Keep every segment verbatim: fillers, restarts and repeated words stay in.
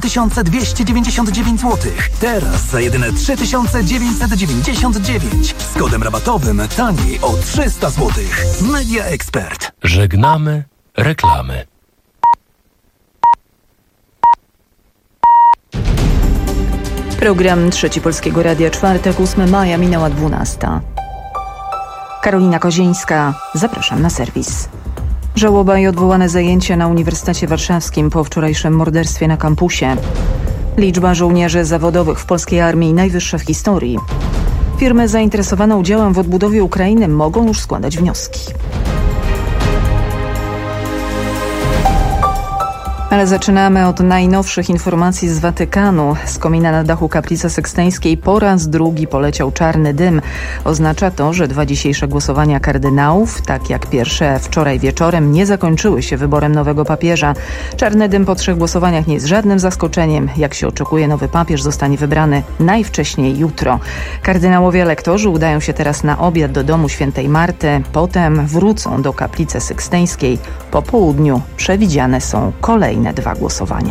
tysiące dwieście dziewięćdziesiąt dziewięć złotych. Teraz za jedyne trzy tysiące dziewięćset dziewięćdziesiąt dziewięć. Z kodem rabatowym taniej o trzysta złotych. Media Expert. Żegnamy reklamy. Program Trzeci Polskiego Radia, czwartek, ósmego maja, minęła dwunasta. Karolina Kozińska, zapraszam na serwis. Żałoba i odwołane zajęcia na Uniwersytecie Warszawskim po wczorajszym morderstwie na kampusie. Liczba żołnierzy zawodowych w polskiej armii najwyższa w historii. Firmy zainteresowane udziałem w odbudowie Ukrainy mogą już składać wnioski. Ale zaczynamy od najnowszych informacji z Watykanu. Z komina na dachu Kaplicy Sykstyńskiej po raz drugi poleciał czarny dym. Oznacza to, że dwa dzisiejsze głosowania kardynałów, tak jak pierwsze wczoraj wieczorem, nie zakończyły się wyborem nowego papieża. Czarny dym po trzech głosowaniach nie jest żadnym zaskoczeniem. Jak się oczekuje, nowy papież zostanie wybrany najwcześniej jutro. Kardynałowie elektorzy udają się teraz na obiad do domu świętej Marty. Potem wrócą do Kaplicy Sykstyńskiej. Po południu przewidziane są kolejne dwa głosowania.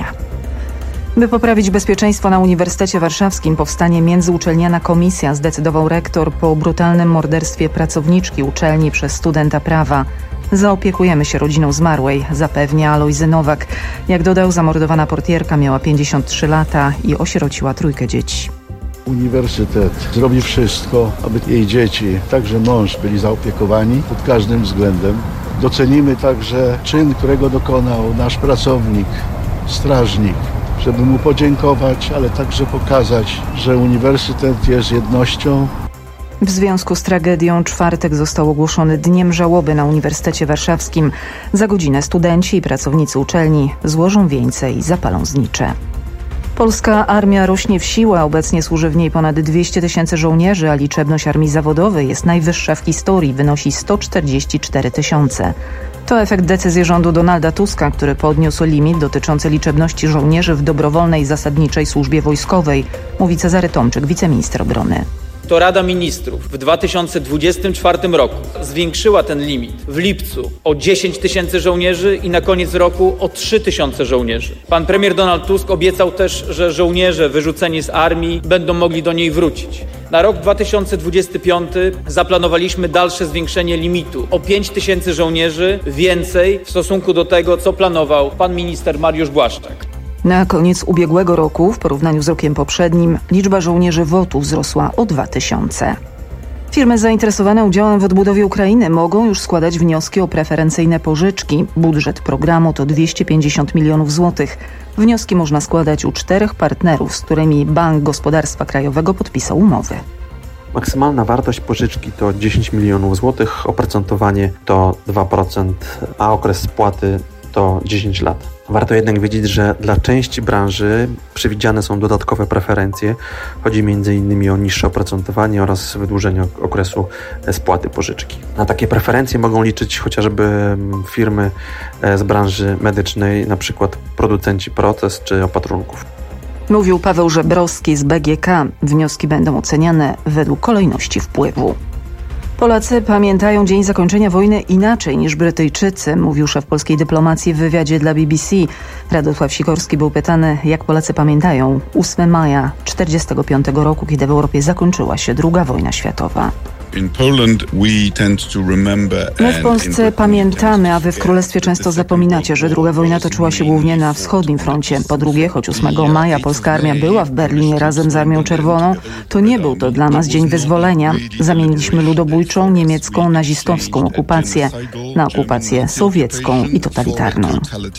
By poprawić bezpieczeństwo na Uniwersytecie Warszawskim powstanie międzyuczelniana komisja, zdecydował rektor po brutalnym morderstwie pracowniczki uczelni przez studenta prawa. Zaopiekujemy się rodziną zmarłej, zapewnia Alojzy Nowak. Jak dodał, zamordowana portierka miała pięćdziesiąt trzy lata i osierociła trójkę dzieci. Uniwersytet zrobi wszystko, aby jej dzieci, także mąż, byli zaopiekowani pod każdym względem. Docenimy także czyn, którego dokonał nasz pracownik, strażnik, żeby mu podziękować, ale także pokazać, że uniwersytet jest jednością. W związku z tragedią czwartek został ogłoszony Dniem Żałoby na Uniwersytecie Warszawskim. Za godzinę studenci i pracownicy uczelni złożą wieńce i zapalą znicze. Polska armia rośnie w siłę. Obecnie służy w niej ponad dwieście tysięcy żołnierzy, a liczebność armii zawodowej jest najwyższa w historii, wynosi sto czterdzieści cztery tysiące. To efekt decyzji rządu Donalda Tuska, który podniósł limit dotyczący liczebności żołnierzy w dobrowolnej zasadniczej służbie wojskowej, mówi Cezary Tomczyk, wiceminister obrony. To Rada Ministrów w dwa tysiące dwudziestym czwartym roku zwiększyła ten limit w lipcu o dziesięć tysięcy żołnierzy i na koniec roku o trzy tysiące żołnierzy. Pan premier Donald Tusk obiecał też, że żołnierze wyrzuceni z armii będą mogli do niej wrócić. Na rok dwa tysiące dwudziesty piąty zaplanowaliśmy dalsze zwiększenie limitu o pięć tysięcy żołnierzy więcej w stosunku do tego, co planował pan minister Mariusz Błaszczak. Na koniec ubiegłego roku, w porównaniu z rokiem poprzednim, liczba żołnierzy W O T U wzrosła o dwa tysiące. Firmy zainteresowane udziałem w odbudowie Ukrainy mogą już składać wnioski o preferencyjne pożyczki. Budżet programu to dwieście pięćdziesiąt milionów złotych. Wnioski można składać u czterech partnerów, z którymi Bank Gospodarstwa Krajowego podpisał umowy. Maksymalna wartość pożyczki to dziesięć milionów złotych, oprocentowanie to dwa procent, a okres spłaty to dziesięć lat. Warto jednak wiedzieć, że dla części branży przewidziane są dodatkowe preferencje. Chodzi między innymi o niższe oprocentowanie oraz wydłużenie okresu spłaty pożyczki. Na takie preferencje mogą liczyć chociażby firmy z branży medycznej, na przykład producenci protez czy opatrunków. Mówił Paweł Żebrowski z B G K. Wnioski będą oceniane według kolejności wpływu. Polacy pamiętają dzień zakończenia wojny inaczej niż Brytyjczycy, mówił szef polskiej dyplomacji w wywiadzie dla B B C. Radosław Sikorski był pytany, jak Polacy pamiętają ósmego maja tysiąc dziewięćset czterdziestego piątego roku, kiedy w Europie zakończyła się druga wojna światowa. My w Polsce pamiętamy, a wy w Królestwie często zapominacie, że druga wojna toczyła się głównie na wschodnim froncie. Po drugie, choć ósmego maja polska armia była w Berlinie razem z Armią Czerwoną, to nie był to dla nas dzień wyzwolenia. Zamieniliśmy ludobójczą, niemiecką, nazistowską okupację na okupację sowiecką i totalitarną.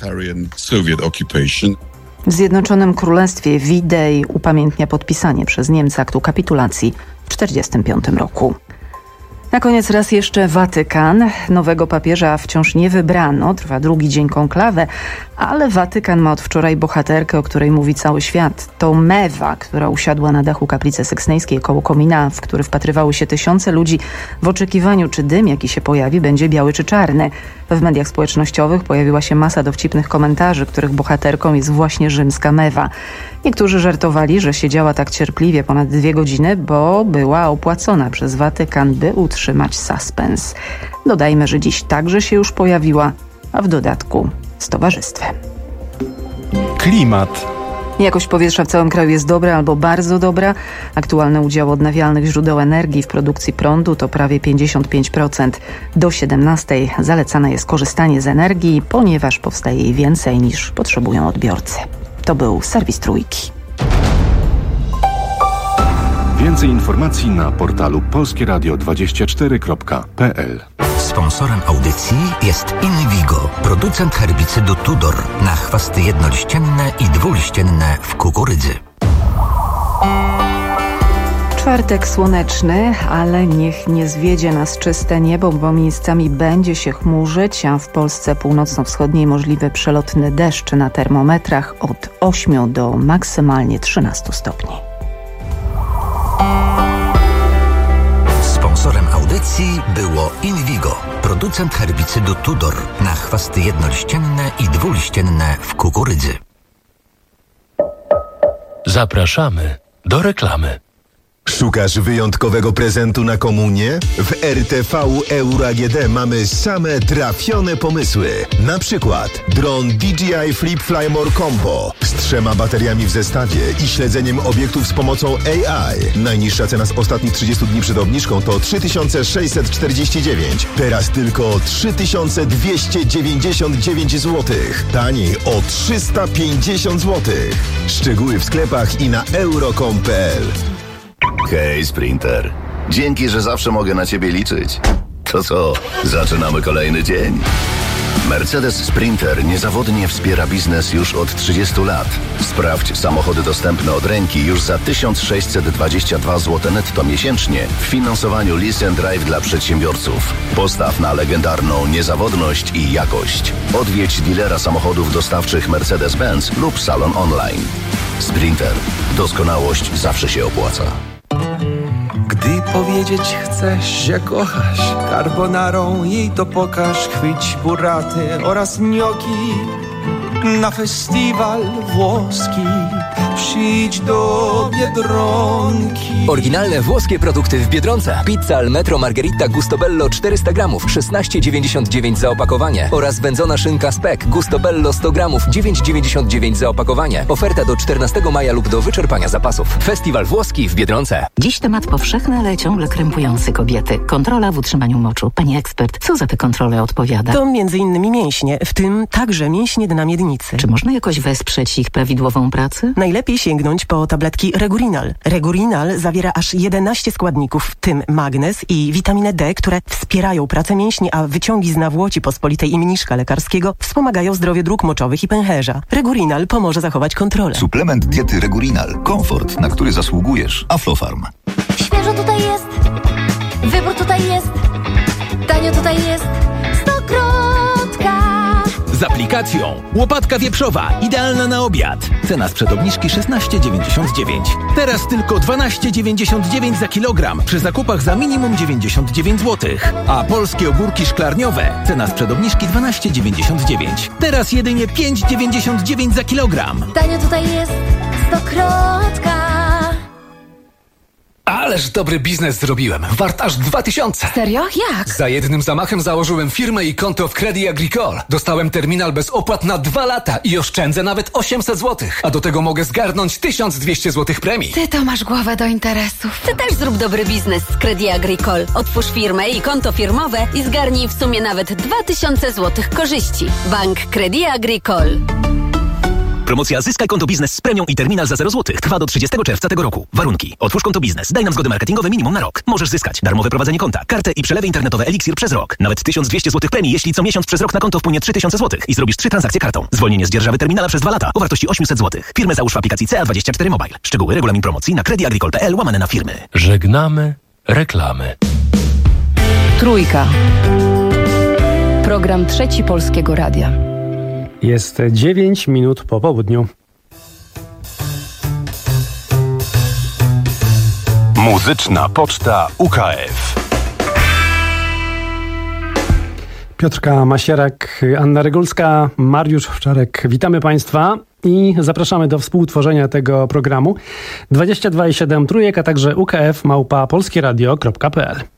W Zjednoczonym Królestwie V-Day upamiętnia podpisanie przez Niemcy aktu kapitulacji w tysiąc dziewięćset czterdziestym piątym roku. Na koniec raz jeszcze Watykan. Nowego papieża wciąż nie wybrano. Trwa drugi dzień konklawy, ale Watykan ma od wczoraj bohaterkę, o której mówi cały świat. To Mewa, która usiadła na dachu Kaplicy Sykstyńskiej koło komina, w który wpatrywały się tysiące ludzi w oczekiwaniu, czy dym, jaki się pojawi, będzie biały czy czarny. W mediach społecznościowych pojawiła się masa dowcipnych komentarzy, których bohaterką jest właśnie rzymska Mewa. Niektórzy żartowali, że siedziała tak cierpliwie ponad dwie godziny, bo była opłacona przez Watykan, by utrzymać suspens. Dodajmy, że dziś także się już pojawiła, a w dodatku z towarzystwem. Klimat. Jakość powietrza w całym kraju jest dobra albo bardzo dobra. Aktualny udział odnawialnych źródeł energii w produkcji prądu to prawie pięćdziesiąt pięć procent. Do siedemnastej zalecane jest korzystanie z energii, ponieważ powstaje jej więcej niż potrzebują odbiorcy. To był serwis Trójki. Więcej informacji na portalu polskie radio dwadzieścia cztery kropka p l. Sponsorem audycji jest Invigo, producent herbicydu Tudor na chwasty jednoliścienne i dwuliścienne w kukurydzy. Czwartek słoneczny, ale niech nie zwiedzie nas czyste niebo, bo miejscami będzie się chmurzyć, a w Polsce północno-wschodniej możliwy przelotny deszcz na termometrach od ośmiu do maksymalnie trzynastu stopni. Sponsorem audycji było Invigo, producent herbicydu Tudor na chwasty jednoliścienne i dwuliścienne w kukurydzy. Zapraszamy do reklamy. Szukasz wyjątkowego prezentu na komunię? W R T V Euro A G D mamy same trafione pomysły. Na przykład dron D J I Flip Fly More Combo z trzema bateriami w zestawie i śledzeniem obiektów z pomocą A I. Najniższa cena z ostatnich trzydziestu dni przed obniżką to trzy tysiące sześćset czterdzieści dziewięć. Teraz tylko trzy tysiące dwieście dziewięćdziesiąt dziewięć złotych. Taniej o trzysta pięćdziesiąt złotych. Szczegóły w sklepach i na euro kropka com kropka p l. Hej, Sprinter. Dzięki, że zawsze mogę na Ciebie liczyć. To co, zaczynamy kolejny dzień? Mercedes Sprinter niezawodnie wspiera biznes już od trzydziestu lat. Sprawdź samochody dostępne od ręki już za tysiąc sześćset dwadzieścia dwa złote netto miesięcznie w finansowaniu Lease and Drive dla przedsiębiorców. Postaw na legendarną niezawodność i jakość. Odwiedź dealera samochodów dostawczych Mercedes-Benz lub salon online. Sprinter. Doskonałość zawsze się opłaca. Gdy powiedzieć chcesz, że kochasz, carbonarą jej to pokaż. Chwyć buraty oraz gnocchi na festiwal włoski. Przyjdź do Biedronki. Oryginalne włoskie produkty w Biedronce. Pizza al metro margherita Gustobello czterysta gramów, szesnaście dziewięćdziesiąt dziewięć za opakowanie. Oraz wędzona szynka Spek Gustobello sto gramów, dziewięć dziewięćdziesiąt dziewięć za opakowanie. Oferta do czternastego maja lub do wyczerpania zapasów. Festiwal włoski w Biedronce. Dziś temat powszechny, ale ciągle krępujący kobiety. Kontrola w utrzymaniu moczu. Pani ekspert, co za tę kontrolę odpowiada? To między innymi mięśnie, w tym także mięśnie dna miednicy. Czy można jakoś wesprzeć ich prawidłową pracę? Najlepiej sięgnąć po tabletki Regurinal. Regurinal zawiera aż jedenaście składników, w tym magnez i witaminę D, które wspierają pracę mięśni, a wyciągi z nawłoci pospolitej i mniszka lekarskiego wspomagają zdrowie dróg moczowych i pęcherza. Regurinal pomoże zachować kontrolę. Suplement diety Regurinal. Komfort, na który zasługujesz. Aflofarm. Świeżo tutaj jest. Wybór tutaj jest. Tanio tutaj jest. Stokrotka. Z aplikacją łopatka wieprzowa, idealna na obiad. Cena sprzed obniżki szesnaście dziewięćdziesiąt dziewięć. Teraz tylko dwanaście dziewięćdziesiąt dziewięć za kilogram przy zakupach za minimum dziewięćdziesiąt dziewięć złotych. A polskie ogórki szklarniowe, cena sprzed obniżki dwanaście dziewięćdziesiąt dziewięć. Teraz jedynie pięć dziewięćdziesiąt dziewięć za kilogram. Tanio tutaj jest. Stokrotka. Ależ dobry biznes zrobiłem. Wart aż dwa tysiące. Serio? Jak? Za jednym zamachem założyłem firmę i konto w Credit Agricole. Dostałem terminal bez opłat na dwa lata i oszczędzę nawet osiemset złotych. A do tego mogę zgarnąć tysiąc dwieście złotych premii. Ty to masz głowę do interesów. Ty też zrób dobry biznes z Credit Agricole. Otwórz firmę i konto firmowe i zgarnij w sumie nawet dwa tysiące złotych korzyści. Bank Credit Agricole. Promocja Zyskaj konto biznes z premią i terminal za zero złotych trwa do trzydziestego czerwca tego roku. Warunki. Otwórz konto biznes. Daj nam zgody marketingowe minimum na rok. Możesz zyskać darmowe prowadzenie konta, kartę i przelewy internetowe Elixir przez rok. Nawet tysiąc dwieście złotych premii, jeśli co miesiąc przez rok na konto wpłynie trzy tysiące złotych i zrobisz trzy transakcje kartą. Zwolnienie z dzierżawy terminala przez dwa lata o wartości osiemset złotych. Firmę załóż w aplikacji C A dwadzieścia cztery Mobile. Szczegóły, regulamin promocji na creditagricole kropka p l łamane na firmy. Żegnamy reklamy. Trójka. Program Trzeci Polskiego Radia. Jest dziewięć minut po południu. Muzyczna Poczta U K F. Piotrka Masierak, Anna Regulska, Mariusz Wczarek. Witamy Państwa i zapraszamy do współtworzenia tego programu. dwadzieścia dwa i siedem Trójek, a także U K F małpa polskieradio kropka p l.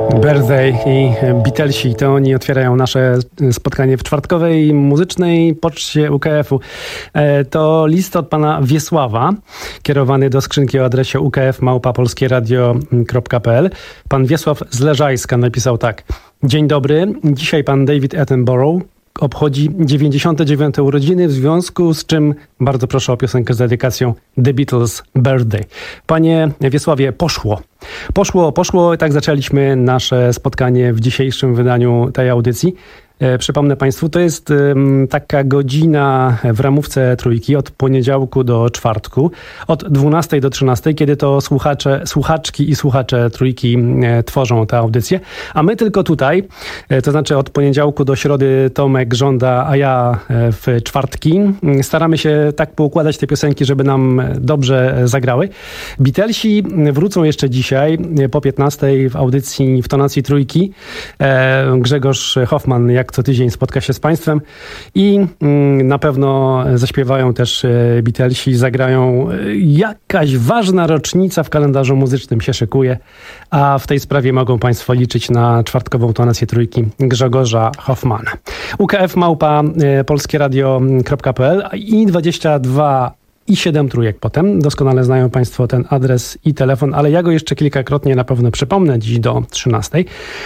Birthday i Beatlesi to oni otwierają nasze spotkanie w czwartkowej muzycznej poczcie U K F-u. To list od pana Wiesława, kierowany do skrzynki o adresie u k f małpa polskie radio kropka p l. Pan Wiesław z Leżajska napisał tak. Dzień dobry, dzisiaj pan David Attenborough obchodzi dziewięćdziesiąte dziewiąte urodziny, w związku z czym bardzo proszę o piosenkę z dedykacją The Beatles Birthday. Panie Wiesławie, poszło. Poszło, poszło. Tak zaczęliśmy nasze spotkanie w dzisiejszym wydaniu tej audycji. Przypomnę Państwu, to jest taka godzina w ramówce Trójki od poniedziałku do czwartku, od dwunastej do trzynastej, kiedy to słuchacze, słuchaczki i słuchacze Trójki tworzą tę audycję, a my tylko tutaj, to znaczy od poniedziałku do środy Tomek żąda, a ja w czwartki. Staramy się tak poukładać te piosenki, żeby nam dobrze zagrały. Beatlesi wrócą jeszcze dzisiaj po piętnastej w audycji w tonacji Trójki. Grzegorz Hoffman jak co tydzień spotka się z Państwem i na pewno zaśpiewają też Beatlesi, zagrają. Jakaś ważna rocznica w kalendarzu muzycznym się szykuje, a w tej sprawie mogą Państwo liczyć na czwartkową tonację Trójki Grzegorza Hoffmana. U K F małpa polskie radio kropka p l i dwadzieścia dwa i siedem trójek potem. Doskonale znają Państwo ten adres i telefon, ale ja go jeszcze kilkakrotnie na pewno przypomnę dziś do trzynastej.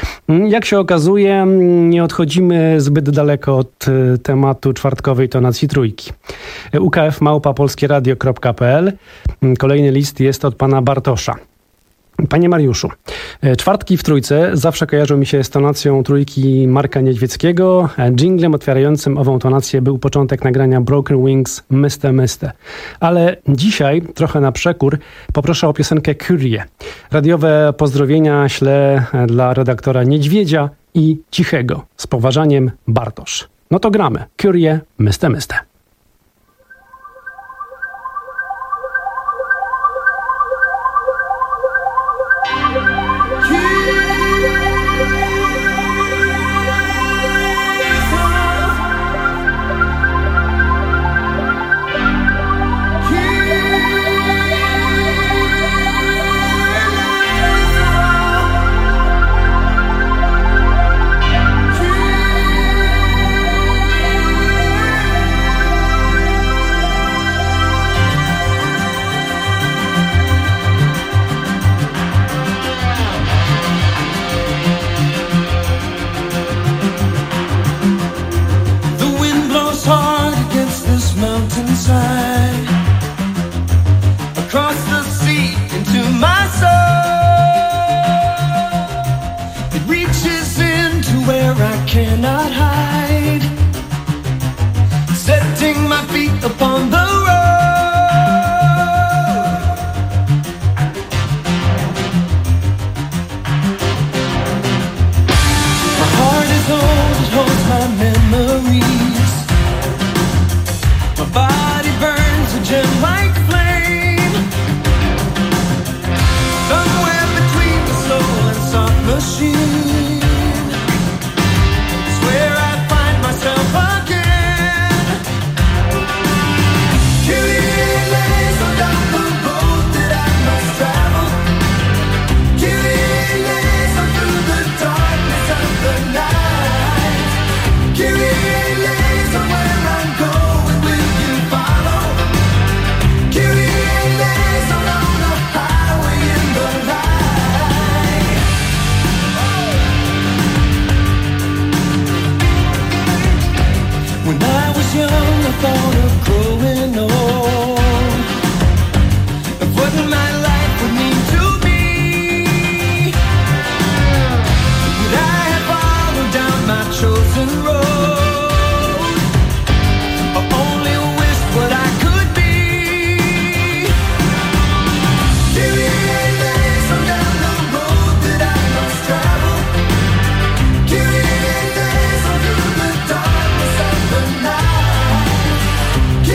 Jak się okazuje, nie odchodzimy zbyt daleko od tematu czwartkowej tonacji Trójki. U K F małpa polskie radio kropka p l. Kolejny list jest od pana Bartosza. Panie Mariuszu, czwartki w Trójce zawsze kojarzą mi się z tonacją Trójki Marka Niedźwieckiego. Dżinglem otwierającym ową tonację był początek nagrania Broken Wings Myste Myste. Ale dzisiaj, trochę na przekór, poproszę o piosenkę Curie. Radiowe pozdrowienia ślę dla redaktora Niedźwiedzia i Cichego. Z poważaniem, Bartosz. No to gramy. Curie Myste Myste. Give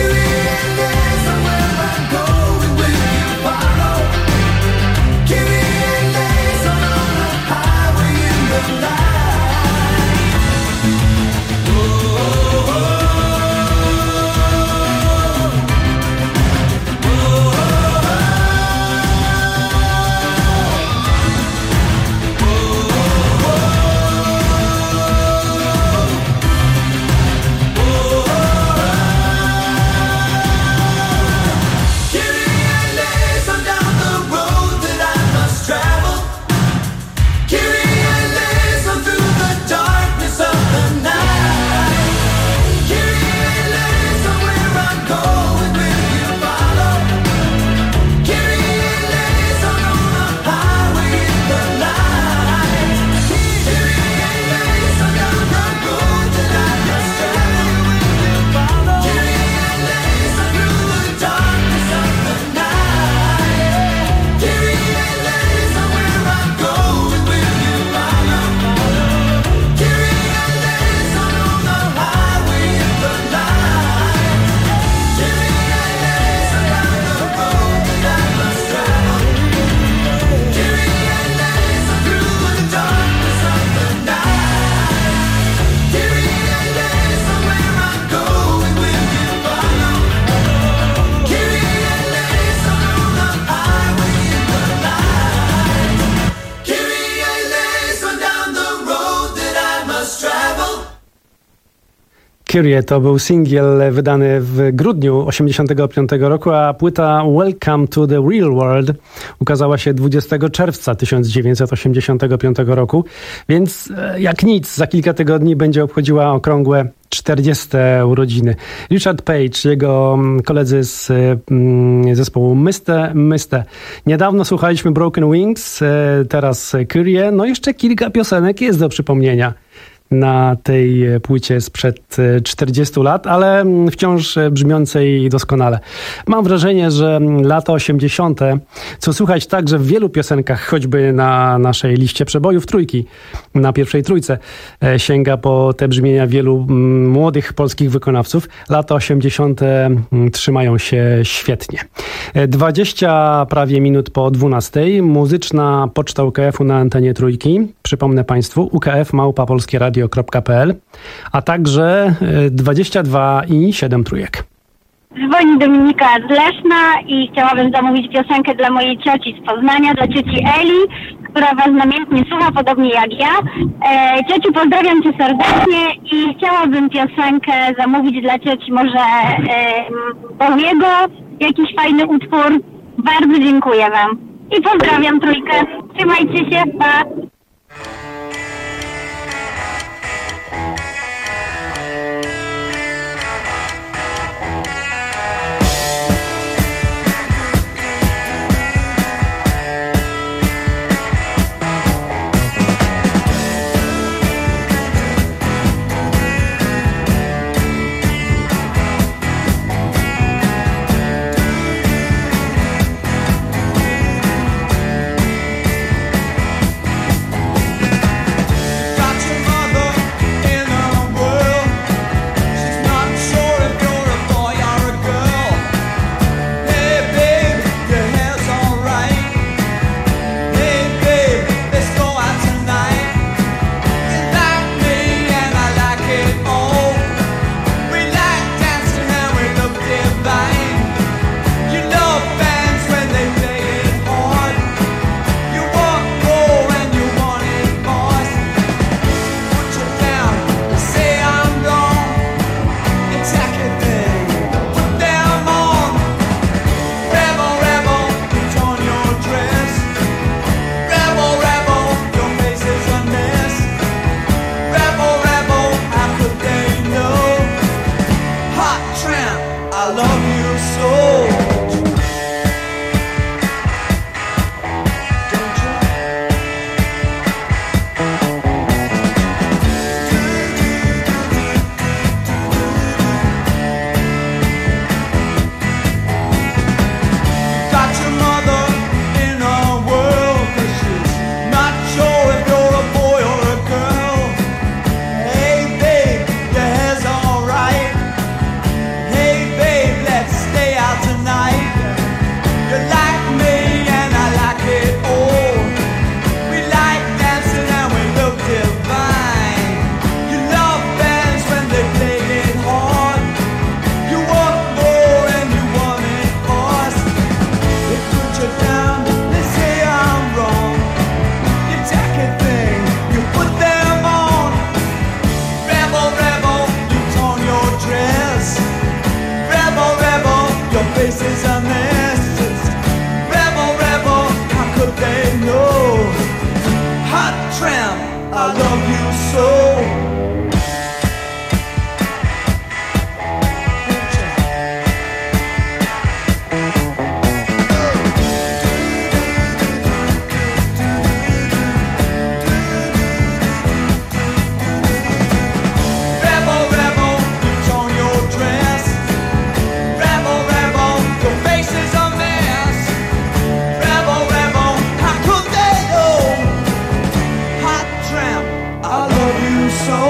Kyrie to był singiel wydany w grudniu osiemdziesiątego piątego roku, a płyta Welcome to the Real World ukazała się dwudziestego czerwca tysiąc dziewięćset osiemdziesiątego piątego roku, więc jak nic, za kilka tygodni będzie obchodziła okrągłe czterdzieste urodziny. Richard Page, jego koledzy z zespołu Mister Mister. Niedawno słuchaliśmy Broken Wings, teraz Kyrie, no jeszcze kilka piosenek jest do przypomnienia na tej płycie sprzed czterdziestu lat, ale wciąż brzmiącej doskonale. Mam wrażenie, że lata osiemdziesiąte, co słychać także w wielu piosenkach, choćby na naszej liście przebojów trójki, na pierwszej trójce, sięga po te brzmienia wielu młodych polskich wykonawców. Lata osiemdziesiąte trzymają się świetnie. dwadzieścia prawie minut po dwunastej. Muzyczna poczta U K F-u na antenie trójki. Przypomnę Państwu, U K F małpa polskie radio kropka p l, a także dwadzieścia dwa i siedem trójek. Dzwoni Dominika z Leszna i chciałabym zamówić piosenkę dla mojej cioci z Poznania, dla cioci Eli, która was namiętnie słucha, podobnie jak ja. E, ciociu, pozdrawiam cię serdecznie i chciałabym piosenkę zamówić dla cioci może e, Bowiego, jakiś fajny utwór. Bardzo dziękuję wam. I pozdrawiam trójkę. Trzymajcie się, pa! So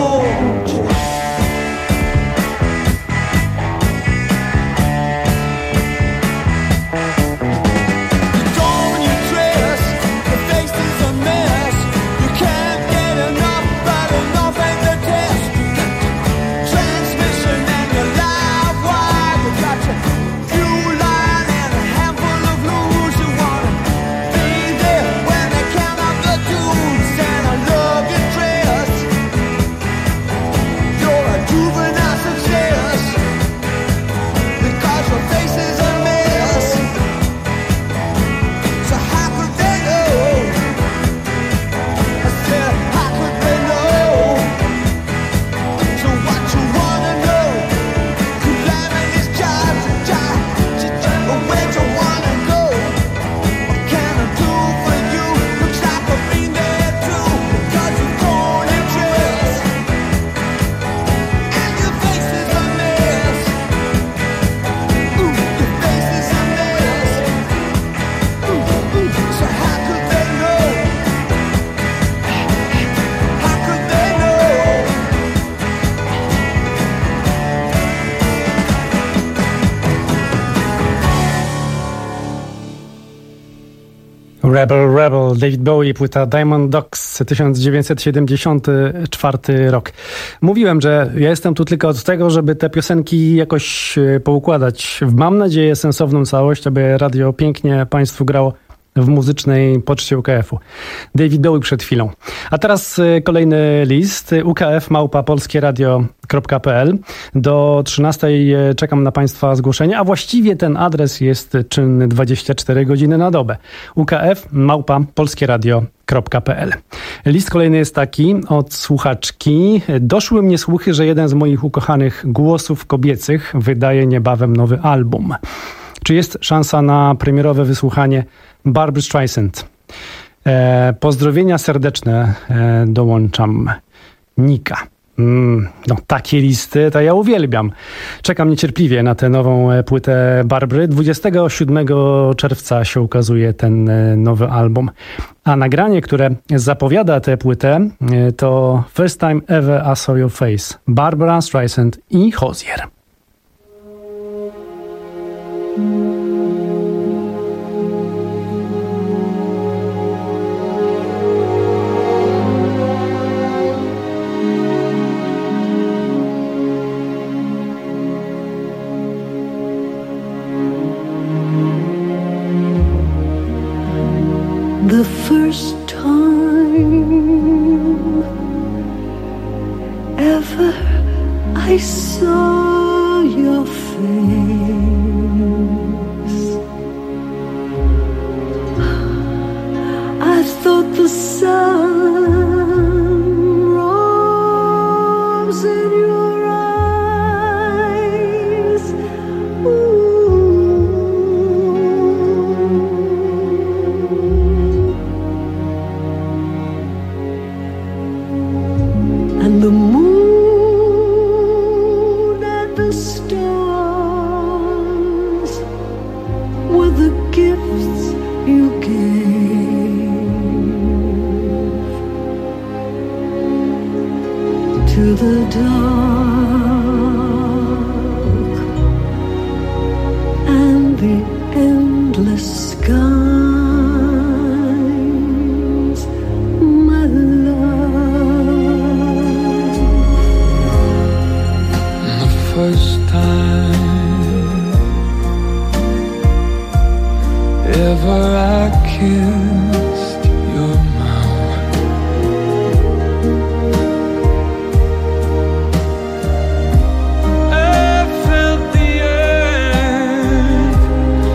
Rebel, Rebel, David Bowie, płyta Diamond Dogs, tysiąc dziewięćset siedemdziesiąty czwarty rok. Mówiłem, że ja jestem tu tylko od tego, żeby te piosenki jakoś poukładać. Mam nadzieję sensowną całość, aby radio pięknie Państwu grało w muzycznej poczcie U K F-u. David Bowie przed chwilą. A teraz kolejny list. U K F małpa polskieradio kropka p l. Do trzynastej czekam na Państwa zgłoszenia, a właściwie ten adres jest czynny dwadzieścia cztery godziny na dobę. U K F małpa polskieradio kropka p l. List kolejny jest taki od słuchaczki. Doszły mnie słuchy, że jeden z moich ukochanych głosów kobiecych wydaje niebawem nowy album. Czy jest szansa na premierowe wysłuchanie Barbry Streisand? E, pozdrowienia serdeczne e, dołączam. Nika. Mm, no takie listy to ja uwielbiam. Czekam niecierpliwie na tę nową płytę Barbry. dwudziestego siódmego czerwca się ukazuje ten nowy album. A nagranie, które zapowiada tę płytę, to First Time Ever I Saw Your Face. Barbra Streisand i Hozier. The first time ever I saw your face, I thought the sun rose in your eyes. Ooh. And the moon and the stars were the gifts you gave to the dark and the endless skies, my first time ever I kissed your mouth, I felt the earth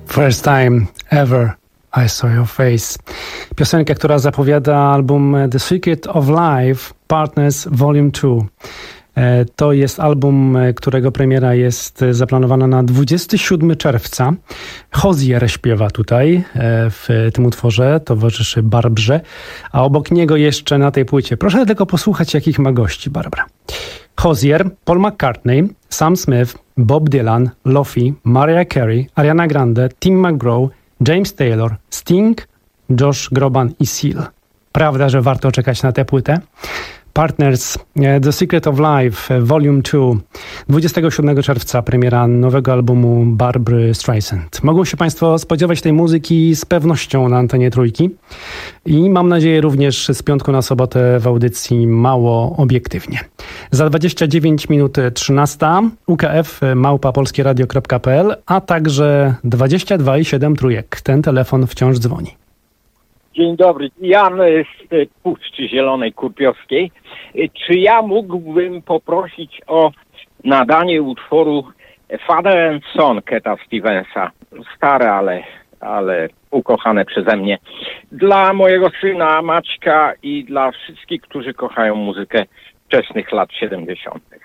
First time ever I saw your face. Piosenka, która zapowiada album The Secret of Life Partners Volume two. To jest album, którego premiera jest zaplanowana na dwudziestego siódmego czerwca. Hozier śpiewa tutaj w tym utworze, towarzyszy Barbrze, a obok niego jeszcze na tej płycie. Proszę tylko posłuchać, jakich ma gości Barbara. Hozier, Paul McCartney, Sam Smith, Bob Dylan, Lofi, Mariah Carey, Ariana Grande, Tim McGraw, James Taylor, Sting, Josh Groban i Seal. Prawda, że warto czekać na tę płytę? Partners, The Secret of Life, Volume two, dwudziestego siódmego czerwca premiera nowego albumu Barbry Streisand. Mogą się Państwo spodziewać tej muzyki z pewnością na antenie Trójki i mam nadzieję również z piątku na sobotę w audycji Mało Obiektywnie. Za dwadzieścia dziewięć minut trzynasta, U K F małpa polskieradio kropka p l, a także dwadzieścia dwa i siedem Trójek. Ten telefon wciąż dzwoni. Dzień dobry, Jan z Puszczy Zielonej Kurpiowskiej. Czy ja mógłbym poprosić o nadanie utworu Father and Son Keta Stevensa? Stare, ale, ale ukochane przeze mnie. Dla mojego syna Maćka i dla wszystkich, którzy kochają muzykę wczesnych lat siedemdziesiątych.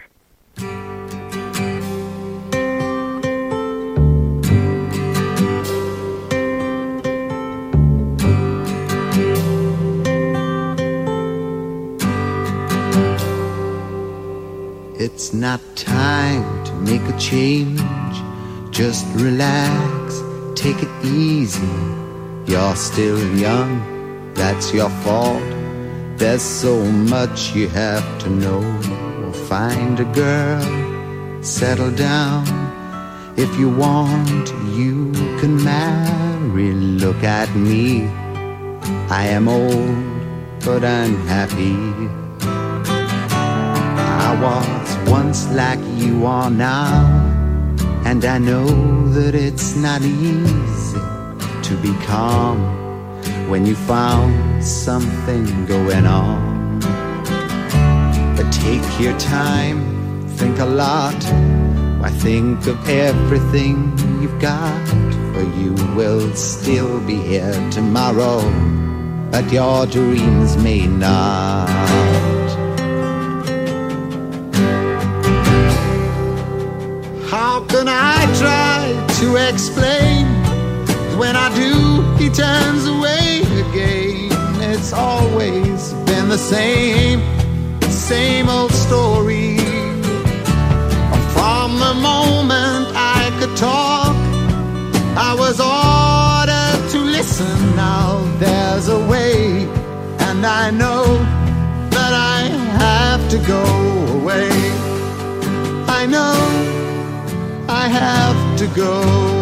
It's not time to make a change. Just relax, take it easy. You're still young, that's your fault. There's so much you have to know. Find a girl, settle down. If you want, you can marry. Look at me, I am old, but I'm happy. I was once like you are now, and I know that it's not easy to be calm when you found something going on. But take your time, think a lot. Why, think of everything you've got, for you will still be here tomorrow, but your dreams may not. How can I try to explain? When I do, he turns away again. It's always been the same, same old story. From the moment I could talk, I was ordered to listen. Now there's a way, and I know that I have to go away. I know I have to go.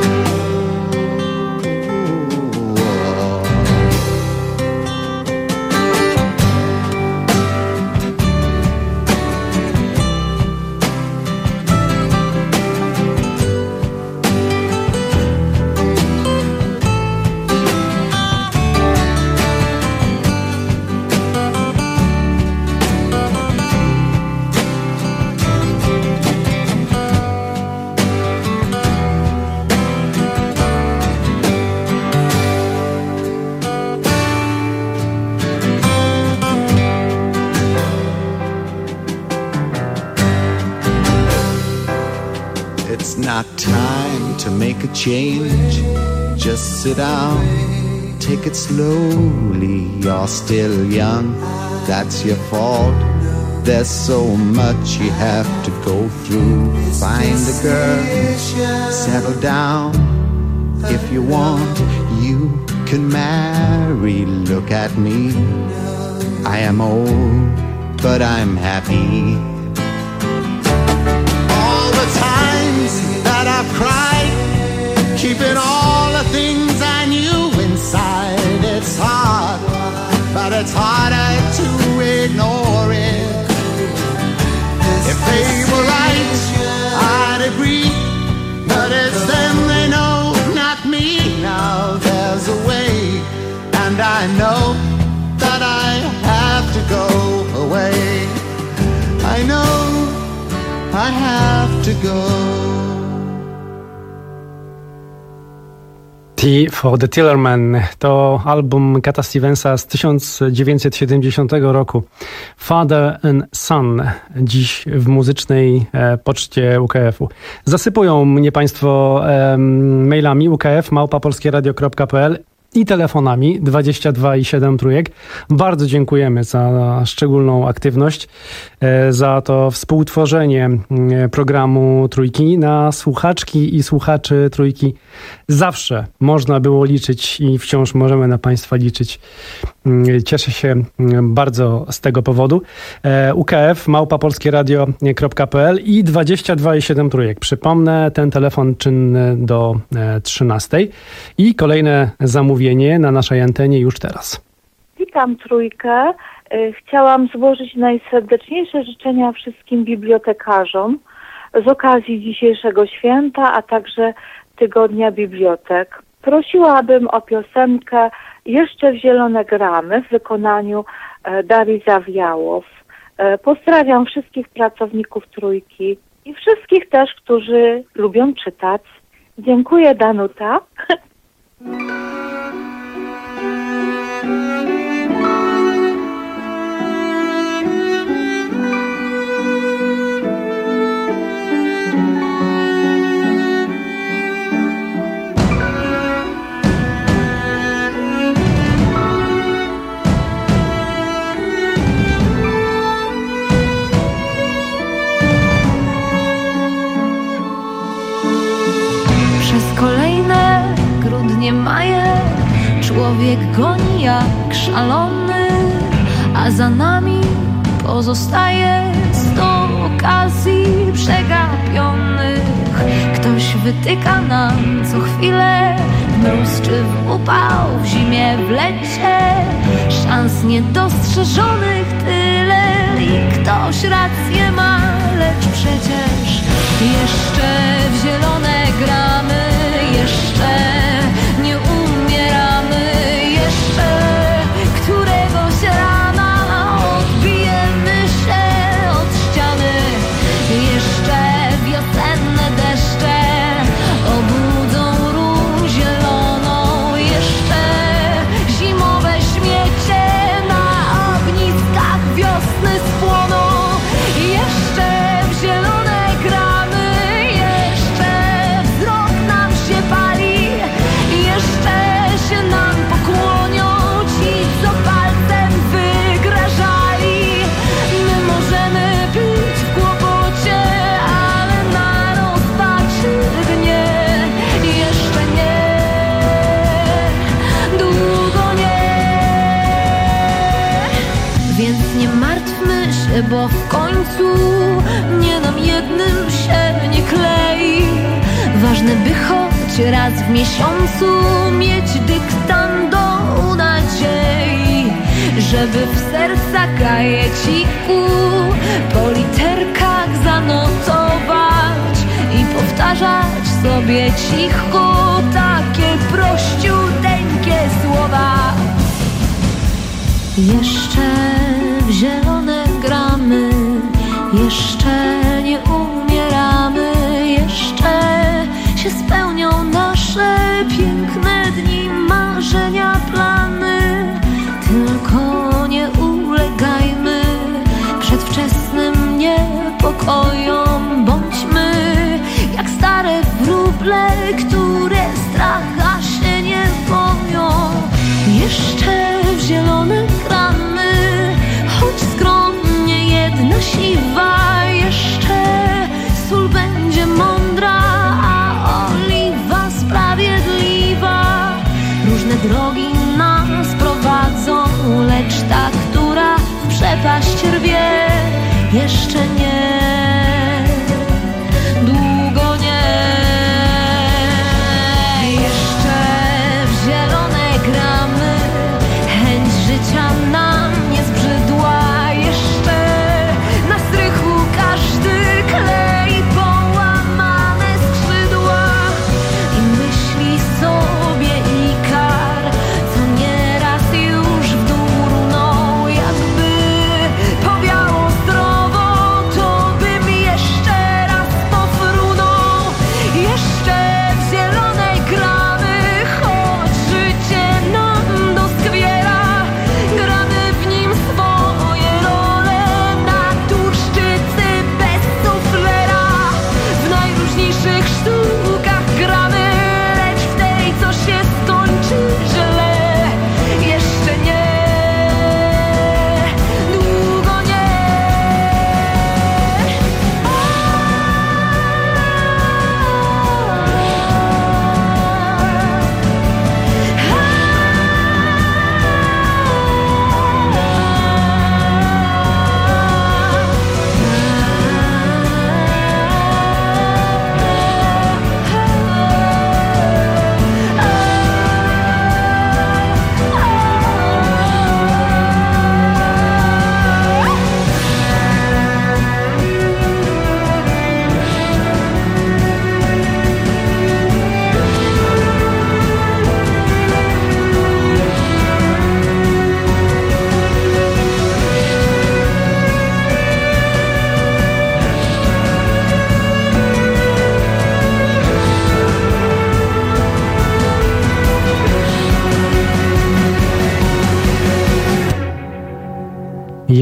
Not time to make a change. Just sit down, take it slowly. You're still young, that's your fault. There's so much you have to go through. Find a girl, settle down. If you want, you can marry. Look at me, I am old, but I'm happy. That I've cried, keeping all the things I knew inside. It's hard, but it's harder to ignore it. If they were right, I'd agree, but it's them they know, not me. Now there's a way, and I know that I have to go away. I know I have to go. Tea for the Tillerman to album Cata Stevensa z tysiąc dziewięćset siedemdziesiątego roku. Father and Son, dziś w muzycznej e, poczcie U K F-u. Zasypują mnie Państwo e, mailami u k f małpa polskie radio kropka p l i telefonami dwadzieścia dwa i siedem trójek. Bardzo dziękujemy za szczególną aktywność, za to współtworzenie programu Trójki. Na słuchaczki i słuchaczy Trójki zawsze można było liczyć i wciąż możemy na Państwa liczyć. Cieszę się bardzo z tego powodu. U K F małpa polskie radio kropka p l i dwadzieścia dwa i siedem trójek. Przypomnę, ten telefon czynny do trzynastej i kolejne zamówienie na naszej antenie już teraz. Witam Trójkę. Chciałam złożyć najserdeczniejsze życzenia wszystkim bibliotekarzom z okazji dzisiejszego święta, a także Tygodnia Bibliotek. Prosiłabym o piosenkę Jeszcze w zielone gramy w wykonaniu Darii Zawiałow. Pozdrawiam wszystkich pracowników Trójki i wszystkich też, którzy lubią czytać. Dziękuję, Danuta. Kolejne grudnie, maje człowiek goni jak szalony, a za nami pozostaje sto okazji przegapionych. Ktoś wytyka nam co chwilę, w mróz czy w upał, w zimie, w lecie, szans niedostrzeżonych tyle i ktoś rację ma, lecz przecież jeszcze w zielone gramy, jeszcze nie umieramy, jeszcze któregoś rana odbijemy się od ściany, jeszcze wiosenne deszcze obudzą róż zieloną, jeszcze zimowe śmiecie na ogniskach wiosny spłoną, jeszcze w zielone gramy, jeszcze wzrok nam się pali, jeszcze się nam pokłonią ci, co palcem wygrażali. My możemy być w kłopocie, ale na rozpaczy dnie jeszcze nie, długo nie. Więc nie martwmy się, bo w końcu nie nam jednym się nie klei. Ważne, by choć raz w miesiącu mieć dyktando nadziei, żeby w serca kajeciku po literkach zanotować i powtarzać sobie cicho takie prościuteńkie słowa. Jeszcze w zielone gramy, jeszcze nie umieramy, jeszcze się spełnią nasze piękne dni, marzenia, plany. Tylko nie ulegajmy przedwczesnym niepokojom, bądźmy jak stare wróble, które stracha się nie boją. Jeszcze w zielone gramy, choć skromnie jedna siwa, jeszcze sól będzie mądra, a oliwa sprawiedliwa. Różne drogi nas prowadzą, lecz ta, która w przepaść rwie, jeszcze nie, długo nie. Jeszcze w zielone gramy, chęć życia nam nie zbrzydła, jeszcze na strychu każdy klei połamane skrzydła i myśli sobie Ikar, co nieraz już w dół runął, jakby powiało zdrowo, to bym jeszcze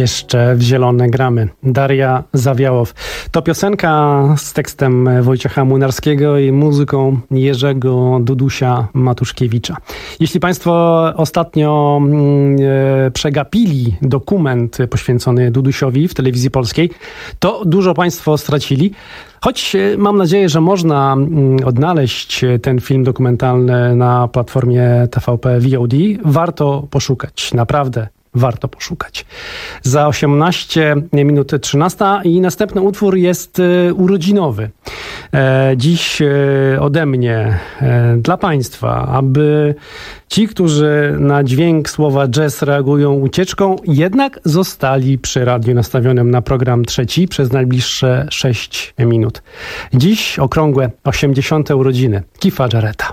jeszcze w zielone gramy. Daria Zawiałow. To piosenka z tekstem Wojciecha Młynarskiego i muzyką Jerzego Dudusia Matuszkiewicza. Jeśli Państwo ostatnio e, przegapili dokument poświęcony Dudusiowi w telewizji polskiej, to dużo Państwo stracili. Choć mam nadzieję, że można odnaleźć ten film dokumentalny na platformie T V P V O D, warto poszukać, naprawdę warto poszukać. Za osiemnaście minut trzynasta i następny utwór jest urodzinowy. Dziś ode mnie dla Państwa, aby ci, którzy na dźwięk słowa jazz reagują ucieczką, jednak zostali przy radiu nastawionym na program trzeci przez najbliższe sześć minut. Dziś okrągłe osiemdziesiąte urodziny Keitha Jarretta.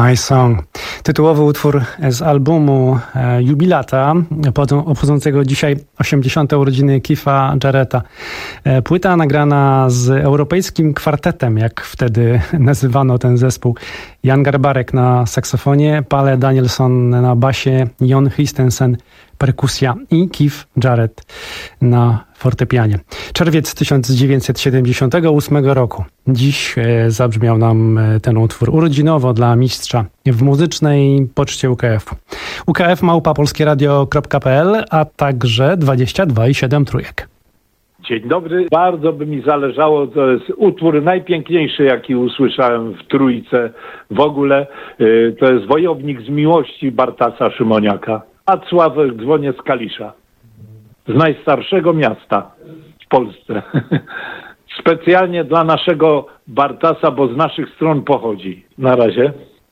My Song. Tytułowy utwór z albumu e, Jubilata, obchodzącego dzisiaj osiemdziesiąte urodziny Keitha Jarretta. E, płyta nagrana z europejskim kwartetem, jak wtedy nazywano ten zespół. Jan Garbarek na saksofonie, Pale Danielson na basie, Jon Christensen perkusja i Keith Jarrett na fortepianie. Czerwiec tysiąc dziewięćset siedemdziesiątego ósmego roku. Dziś e, zabrzmiał nam e, ten utwór urodzinowo dla mistrza w muzycznej poczcie U K F. U K F małpa polskieradio kropka p l, a także dwadzieścia dwa i siedem trójek. Dzień dobry. Bardzo by mi zależało, to jest utwór najpiękniejszy, jaki usłyszałem w Trójce w ogóle. E, to jest Wojownik z miłości Bartasa Szymoniaka. Wacławek dzwonię z Kalisza, z najstarszego miasta w Polsce. Specjalnie dla naszego Bartasa, bo z naszych stron pochodzi. Na razie.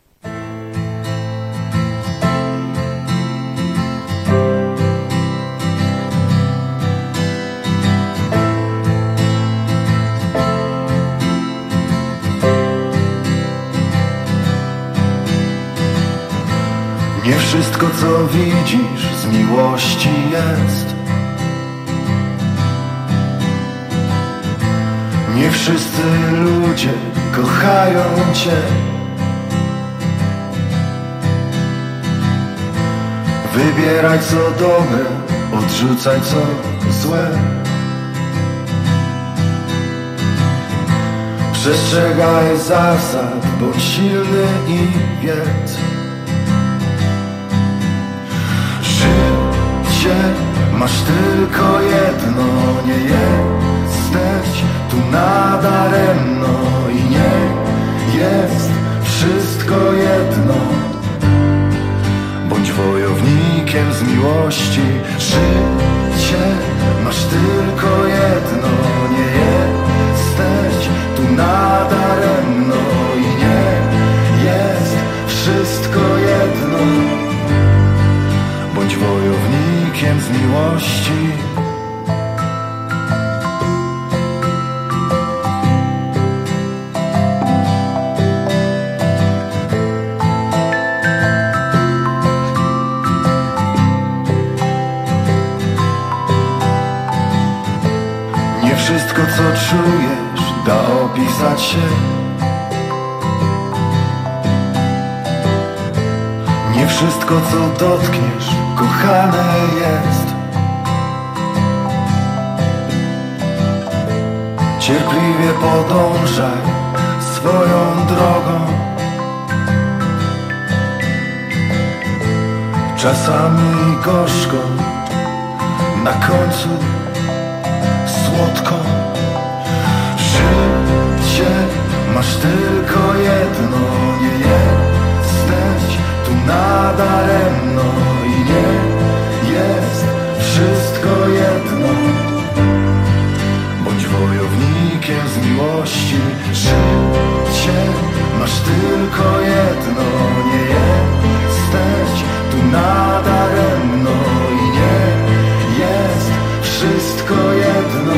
Nie wszystko, co widzisz, z miłości jest. Nie wszyscy ludzie kochają cię. Wybieraj, co dobre, odrzucaj, co złe. Przestrzegaj zasad, bądź silny i wiedz. Życie masz tylko jedno, nie jesteś tu nadaremno i nie jest wszystko jedno. Bądź wojownikiem z miłości. Życie masz tylko jedno, nie jesteś tu nadaremno i nie jest wszystko jedno. Bądź wojownikiem z miłości. Nie wszystko, co czujesz, da opisać się. Nie wszystko, co dotkniesz, kochane jest. Cierpliwie podążaj swoją drogą. Czasami gorzką, na końcu słodką. Życie masz tylko jedno, nie jesteś tu nadaremno i nie jest wszystko jedno. Bądź wojownikiem z miłości. Życie masz tylko jedno, nie jesteś tu nadaremno i nie jest wszystko jedno.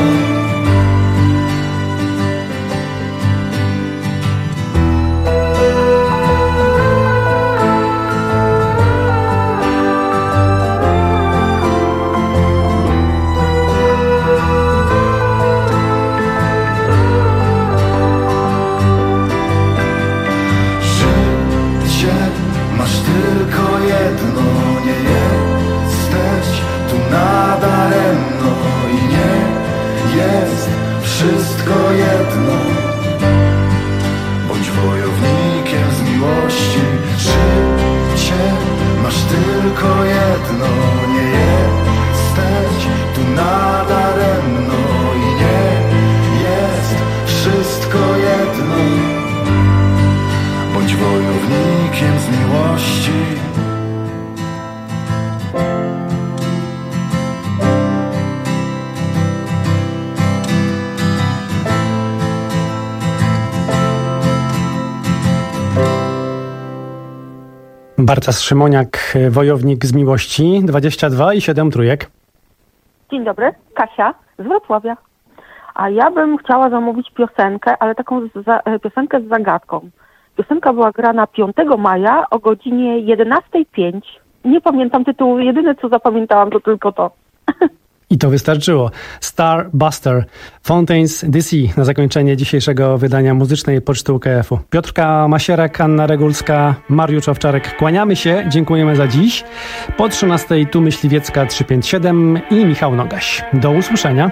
Wszystko jedno. Bądź wojownikiem z miłości. Życie masz tylko jedno, nie jesteś tu nadaremno i nie jest wszystko jedno. Bądź wojownikiem z miłości. Bartas Szymoniak, Wojownik z miłości, dwadzieścia dwa i siedem trójek. Dzień dobry, Kasia z Wrocławia. A ja bym chciała zamówić piosenkę, ale taką za, piosenkę z zagadką. Piosenka była grana piątego maja o godzinie jedenasta pięć. Nie pamiętam tytułu, jedyne co zapamiętałam to tylko to. I to wystarczyło. Star Buster, Fountains D C na zakończenie dzisiejszego wydania muzycznej Poczty U K F-u. Piotrka Masierak, Anna Regulska, Mariusz Owczarek. Kłaniamy się, dziękujemy za dziś. Po trzynastej tu Myśliwiecka trzysta pięćdziesiąt siedem i Michał Nogaś. Do usłyszenia.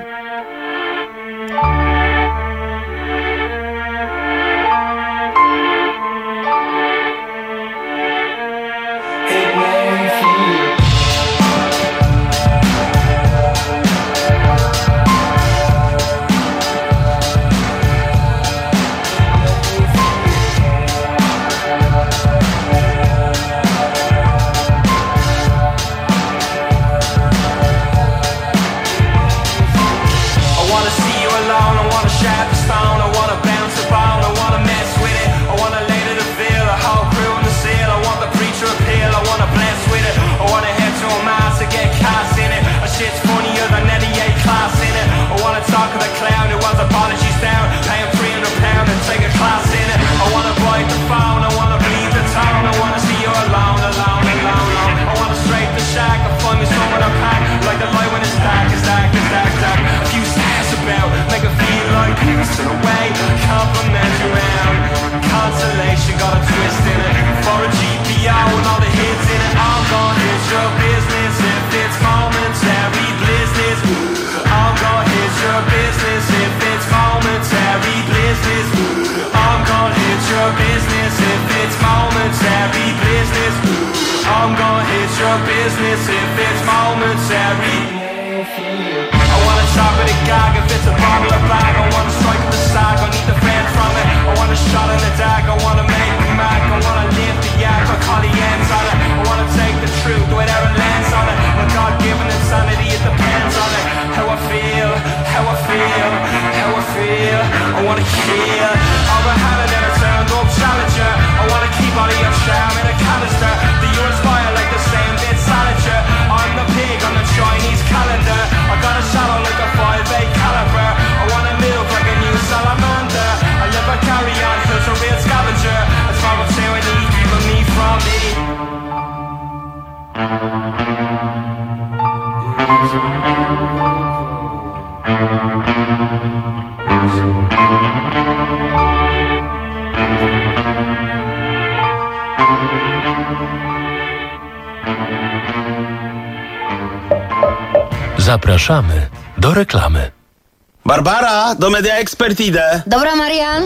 Zapraszamy do reklamy. Barbara, do Media Expert idę. Dobra, Marian.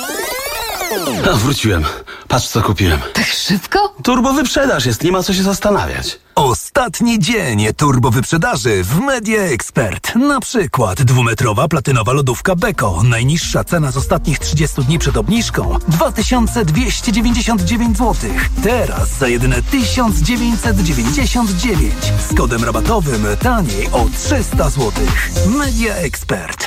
A, wróciłem. Patrz, co kupiłem. Tak szybko? Turbo wyprzedaż jest, nie ma co się zastanawiać. Ostatni dzień turbo wyprzedaży w Media Expert. Na przykład dwumetrowa platynowa lodówka Beko. Najniższa cena z ostatnich trzydziestu dni przed obniżką dwa tysiące dwieście dziewięćdziesiąt dziewięć złotych. Teraz za jedyne tysiąc dziewięćset dziewięćdziesiąt dziewięć. Z kodem rabatowym taniej o trzysta złotych. Media Expert.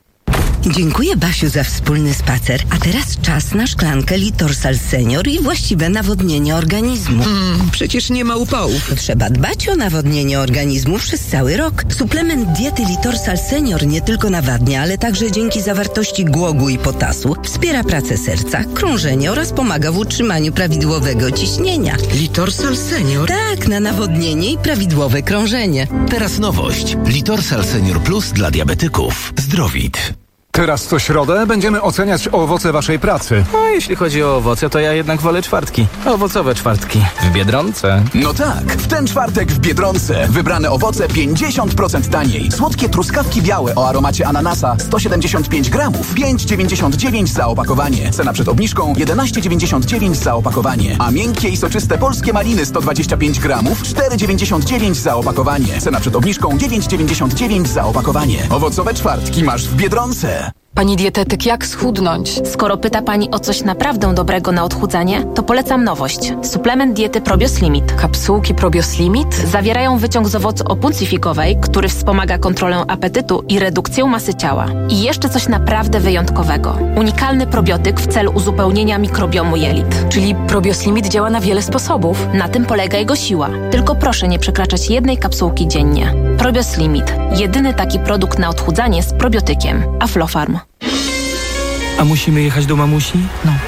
Dziękuję, Basiu, za wspólny spacer. A teraz czas na szklankę Litorsal Senior i właściwe nawodnienie organizmu. Mm, przecież nie ma upałów. Trzeba dbać o nawodnienie organizmu przez cały rok. Suplement diety Litorsal Senior nie tylko nawadnia, ale także dzięki zawartości głogu i potasu wspiera pracę serca, krążenie oraz pomaga w utrzymaniu prawidłowego ciśnienia. Litorsal Senior? Tak, na nawodnienie i prawidłowe krążenie. Teraz nowość. Litorsal Senior Plus dla diabetyków. Zdrowit. Teraz co środę będziemy oceniać owoce waszej pracy. No, jeśli chodzi o owoce, to ja jednak wolę czwartki. Owocowe czwartki. W Biedronce. No tak, w ten czwartek w Biedronce. Wybrane owoce pięćdziesiąt procent taniej. Słodkie truskawki białe o aromacie ananasa sto siedemdziesiąt pięć gramów. pięć dziewięćdziesiąt dziewięć za opakowanie. Cena przed obniżką jedenaście dziewięćdziesiąt dziewięć za opakowanie. A miękkie i soczyste polskie maliny sto dwadzieścia pięć gramów. cztery dziewięćdziesiąt dziewięć za opakowanie. Cena przed obniżką dziewięć dziewięćdziesiąt dziewięć za opakowanie. Owocowe czwartki masz w Biedronce. Pani dietetyk, jak schudnąć? Skoro pyta Pani o coś naprawdę dobrego na odchudzanie, to polecam nowość. Suplement diety Probios Limit. Kapsułki Probios Limit? Zawierają wyciąg z owocu opuncifikowej, który wspomaga kontrolę apetytu i redukcję masy ciała. I jeszcze coś naprawdę wyjątkowego. Unikalny probiotyk w celu uzupełnienia mikrobiomu jelit. Czyli Probios Limit działa na wiele sposobów. Na tym polega jego siła. Tylko proszę nie przekraczać jednej kapsułki dziennie. Probios Limit. Jedyny taki produkt na odchudzanie z probiotykiem. Aflofarm. A musimy jechać do mamusi? No.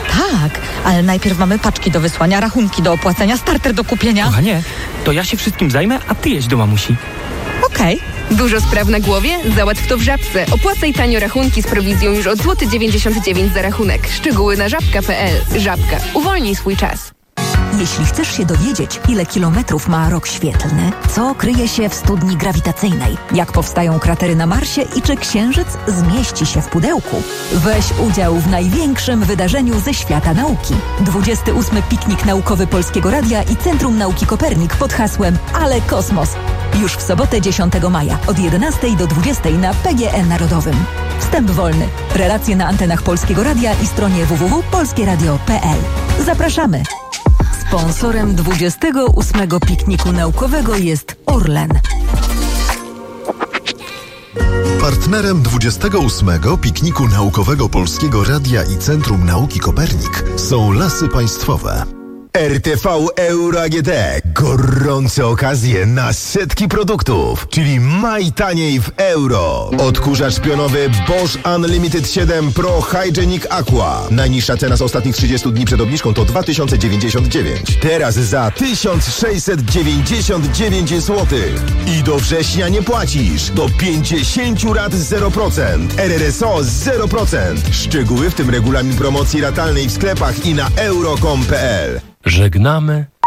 Tak, ale najpierw mamy paczki do wysłania, rachunki do opłacenia, starter do kupienia. Kochanie, to ja się wszystkim zajmę, a ty jedź do mamusi. Okej. Okay. Dużo spraw na głowie? Załatw to w Żabce. Opłacaj tanio rachunki z prowizją już od złoty dziewięćdziesiąt dziewięć za rachunek. Szczegóły na żabka kropka pe el. Żabka. Uwolnij swój czas. Jeśli chcesz się dowiedzieć, ile kilometrów ma rok świetlny, co kryje się w studni grawitacyjnej, jak powstają kratery na Marsie i czy Księżyc zmieści się w pudełku, weź udział w największym wydarzeniu ze świata nauki. dwudziesty ósmy Piknik Naukowy Polskiego Radia i Centrum Nauki Kopernik pod hasłem Ale Kosmos. Już w sobotę dziesiątego maja od jedenastej do dwudziestej na P G E Narodowym. Wstęp wolny. Relacje na antenach Polskiego Radia i stronie w w w kropka polskie radio kropka pe el. Zapraszamy! Sponsorem dwudziestego ósmego Pikniku Naukowego jest Orlen. Partnerem dwudziestego ósmego Pikniku Naukowego Polskiego Radia i Centrum Nauki Kopernik są Lasy Państwowe. R T V Euro A G D. Gorące okazje na setki produktów, czyli maj taniej w euro. Odkurzacz pionowy Bosch Unlimited siedem Pro Hygienic Aqua. Najniższa cena z ostatnich trzydziestu dni przed obniżką to dwa tysiące dziewięćdziesiąt dziewięć. Teraz za tysiąc sześćset dziewięćdziesiąt dziewięć złotych. I do września nie płacisz. Do pięćdziesiąt rat zero procent. R R S O zero procent. Szczegóły, w tym regulamin promocji ratalnej w sklepach i na euro kropka com kropka pe el. Żegnamy